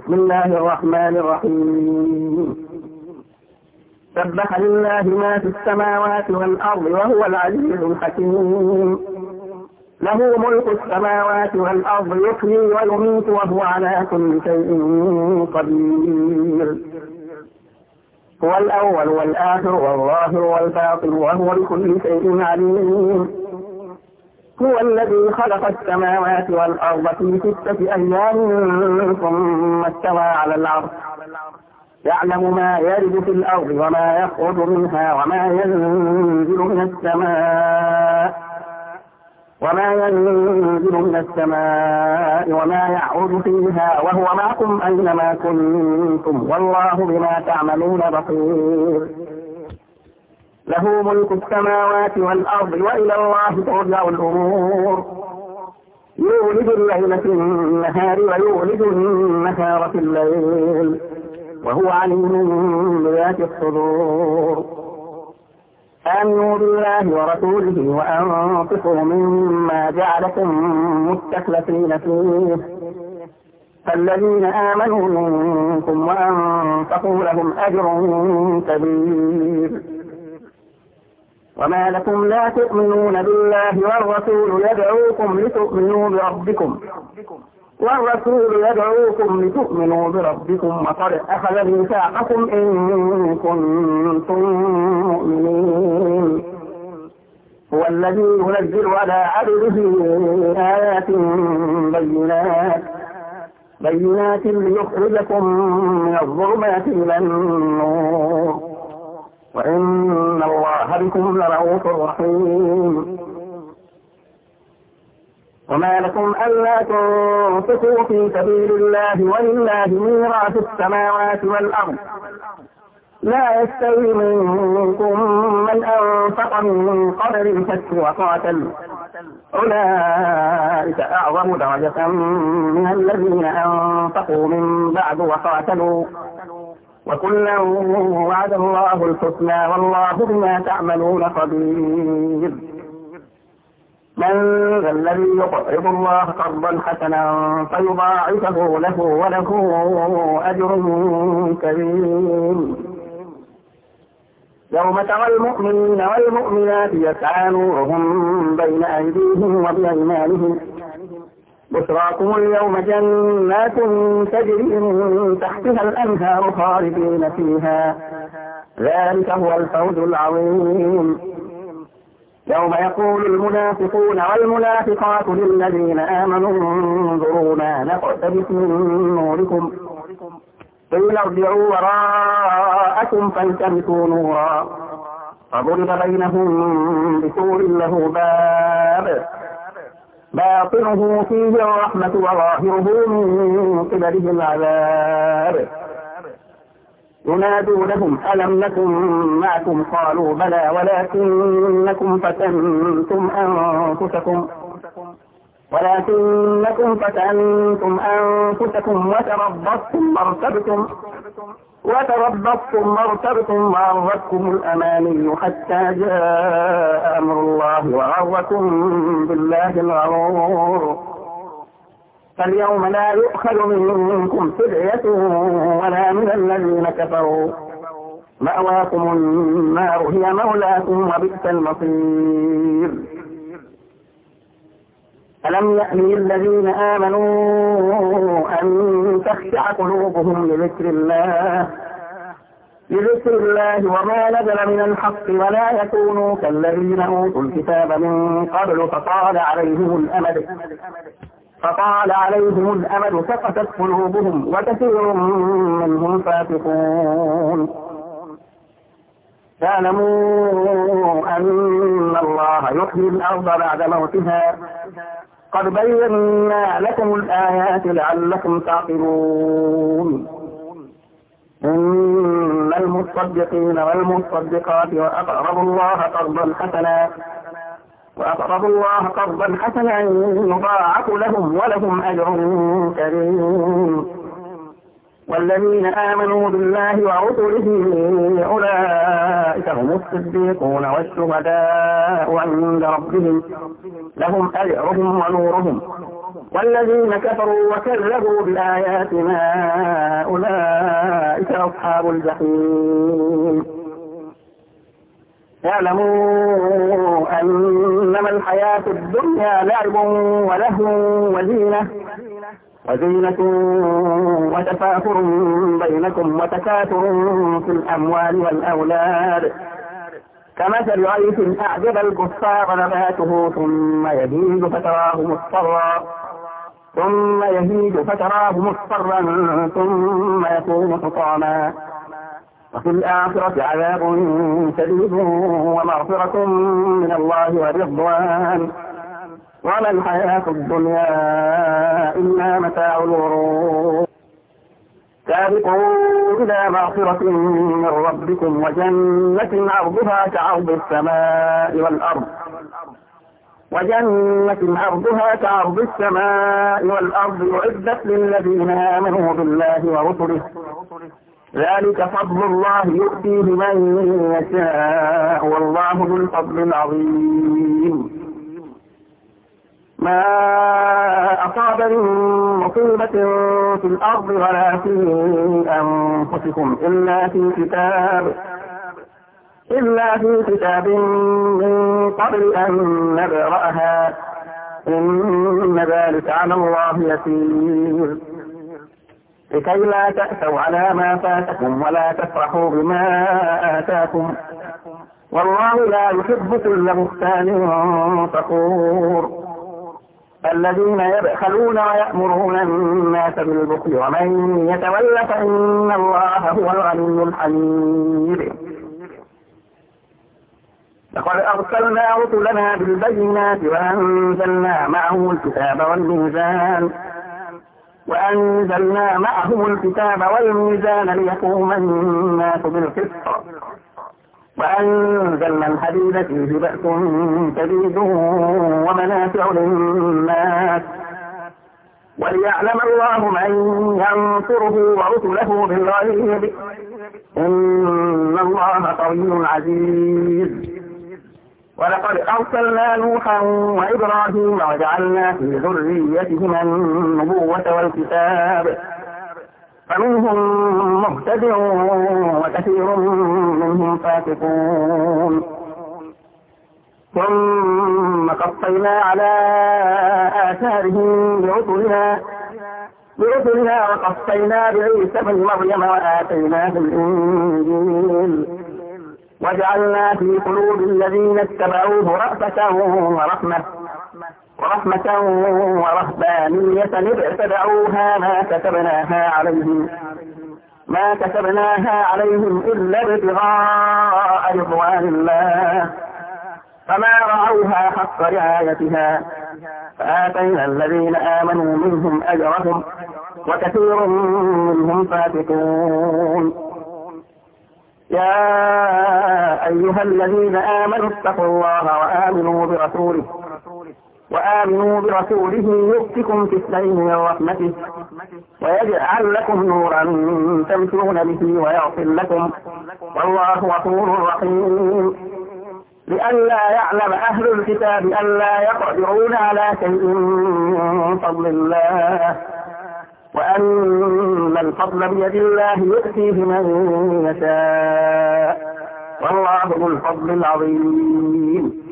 بسم الله الرحمن الرحيم. سبح لله ما في السماوات والأرض وهو العزيز الحكيم. له ملك السماوات والأرض يحيي ويميت وهو على كل شيء قدير. هو الأول والآخر والظاهر والباطن وهو بكل شيء عليم. هو الذي خلق السماوات والأرض في 6 أيام ثم استوى على العرش يعلم ما يرد في الأرض وما يخرج منها وما ينزل من السماء وما يعرج فيها وهو معكم أينما كنتم والله بما تعملون بصير. له ملك السماوات والأرض وإلى الله ترجع الأمور. يولد الليل في النهار ويولد النهار في الليل وهو عليم بذات الصدور. آمنوا بالله ورسوله وأنفقوا مما جعلكم مستخلفين فيه فالذين آمنوا منكم وأنفقوا لهم أجر كبير. وما لكم لا تؤمنون بالله والرسول يدعوكم لتؤمنوا بربكم وقد أخذ ميثاقكم إن كنتم مؤمنين. هو الذي ينزل على عبده آيات بينات ليخرجكم من الظلمات إلى النور وإن الله بكم لرؤوف رحيم. وما لكم ألا تنفقوا في سبيل الله ولله ميراث السماوات والأرض لا يستوي منكم من أنفق من قبل الفتح وقاتل أولئك أعظم درجة من الذين أنفقوا من بعد وقاتلوا وكلا وعد الله الحسنى والله بما تعملون خبير. من ذا الذي يقرض الله قرضا حسنا فيضاعفه له وله أجر كريم. يوم ترى المؤمنين والمؤمنات يسعى نورهم بين أيديهم وبأيمانهم بشراكم اليوم جنات تجري من تحتها الأنهار خالدين فيها ذلك هو الفوز العظيم. يوم يقول المنافقون والمنافقات للذين آمنوا انظرونا نقتبس من نوركم قيل ارجعوا وراءكم فالتمسوا نورا فضرب بينهم بسور له باب باطنه فيه الرحمة وظاهره من قبله العذاب ينادونهم ألم نكن معكم قالوا بلى ولكنكم فتنتم أنفسكم وتربصتم وارتبتم وغرتكم الأماني حتى جاء أمر الله وغركم بالله الغرور. فاليوم لا يؤخذ منكم فدية ولا من الذين كفروا مأواكم النار هي مولاكم وبئس المصير. ألم يأن للذين آمنوا أن تخشع قلوبهم لذكر الله وما نزل من الحق ولا يكونوا كالذين أوتوا الكتاب من قبل فطال عليهم الأمد فقست قلوبهم وكثير منهم فاسقون. فاعلموا أن الله يحيي الأرض بعد موتها قد بينا لكم الآيات لعلكم تعقلون. إن المصدقين والمصدقات وأقرضوا الله قرضا حسنا يضاعف لهم ولهم أجر كريم. والذين آمنوا بالله ورسله أولئك هم الصديقون والشهداء عند ربهم لهم أجرهم ونورهم والذين كفروا وكذبوا بآياتنا أولئك أصحاب الجحيم. اعلموا أنما الحياة الدنيا لعب ولهو وزينة وتفاخر بينكم وتكاثر في الأموال والأولاد كمثل غيث أعجب الكفار نباته ثم يهيج فتراه مصفرا ثم يكون حطاما وفي الآخرة عذاب شديد ومغفرة من الله ورضوان وما الحياة الدنيا إلا متاع الغرور. سابقوا إلى مغفرة من ربكم وجنة عرضها كعرض السماء والأرض أعدت للذين آمنوا بالله ورسله ذلك فضل الله يؤتيه من يشاء والله ذو الفضل العظيم. ما أصاب من مصيبة في الأرض ولا في أنفسكم إلا في كتاب من قبل أن نبرأها إن ذلك على الله يسير. لكي لا تأسوا على ما فاتكم ولا تفرحوا بما آتاكم والله لا يحب كل مختال فخور. الذين يبخلون ويأمرون الناس بالبخل ومن يتول فإن الله هو الغني الحميد. لقد أرسلنا رسلنا بالبينات وأنزلنا معهم الكتاب والميزان ليقوم الناس بالقسط وأنزلنا الحديد فيه بأس شديد ومنافع للناس وليعلم الله من ينصره ورسله بالغيب إن الله قوي عزيز. ولقد أرسلنا نوحا وإبراهيم وجعلنا في ذريتهما النبوة والكتاب فمنهم مهتد وكثير منهم فاسقون. ثم قصينا على آثارهم برسلنا وقصينا بعيسى بن مريم وآتيناه الإنجيل وجعلنا في قلوب الذين اتبعوه رحمة ورهبانية ابتدعوها ما كتبناها عليهم إلا ابتغاء رضوان الله فما رعوها حق رعايتها فآتينا الذين آمنوا منهم أجرهم وكثير منهم فاسقون. يا أيها الذين آمنوا اتقوا الله وآمنوا برسوله يؤتكم كفلين من رحمته ويجعل لكم نورا تمشون به ويغفر لكم والله غفور رحيم. لئلا يعلم أهل الكتاب ألا يقدرون على شيء من فضل الله وأن الفضل بيد الله يؤتيه من يشاء والله ذو الفضل العظيم.